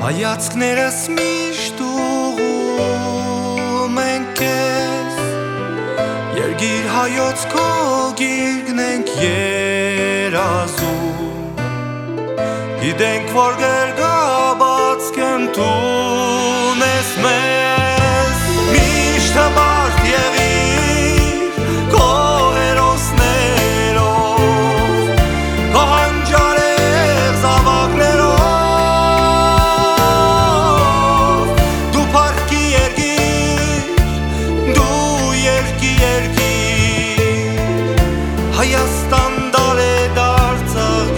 Հայացքներս միշտ ուղղում են քեզ, Երգիր հայոց քո գիրկն ենք երազում, Գիտենք, որ գերգաբաց կընդունես մեզ, Միշտ հպարտ եղիր քո հերոսներով, Քո հանճարեղ զավակներով, Դու փառքի երգիր, դու երգի երգիր, Հայաստան դար է դարձավ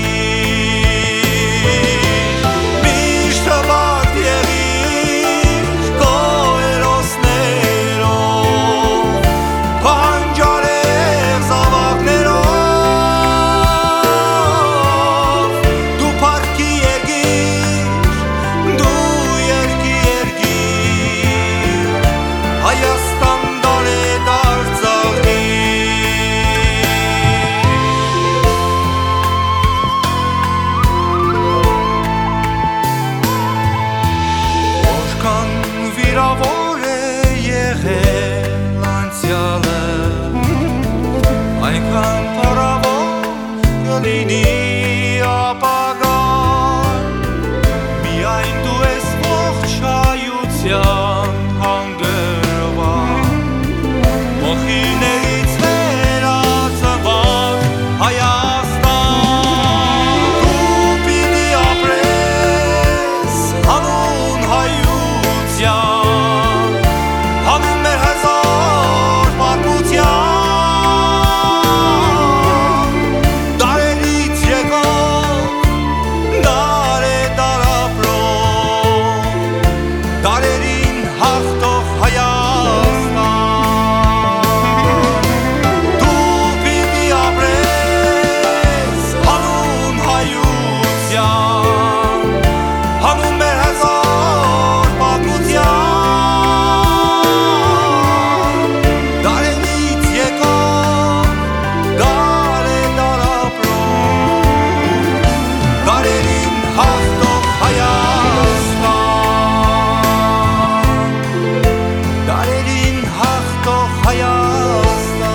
Վիրավոր է եղել անցյալը, Այնքան փառավոր կլինի ապագան, Միայն դու ես ողջ հայության հանգրվան, Մոխիներից վերածված Հայաստան, Դու պիտի ապրես հանուն հայության, Հանուն մեր հազար պատմության, Դարերից եկող, դար է դար ապրող, Դարերին հաղթող Հայաստան, Դու պիտի ապրես հանուն հայության, Հանուն մեր հազար պատմության, Դարերից եկող, դար է դար ապրող, Դարերին հաղթող Հայաստան, Դարերին հաղթող Հայաստան.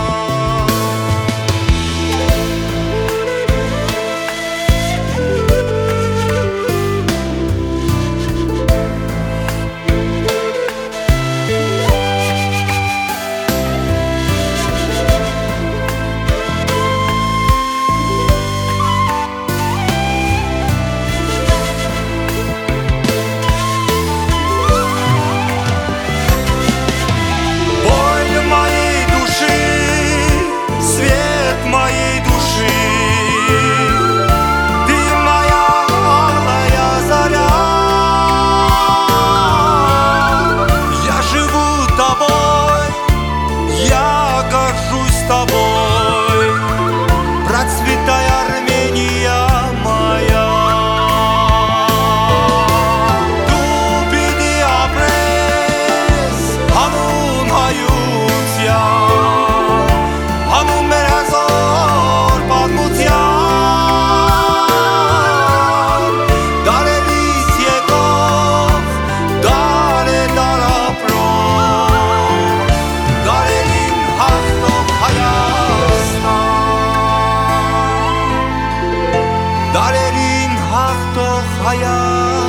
Боль моей души, свет моей души, Ты моя алая заря. Я живу тобой, я горжусь тобой, Процветай, Армения моя. Դու պիտի ապրես հանուն հայության, Հանուն մեր հազար պատմության, Դարերից եկող, դար է դար ապրող, Դարերին հաղթող Հայաստան, Դարերին հաղթող Հայաստան.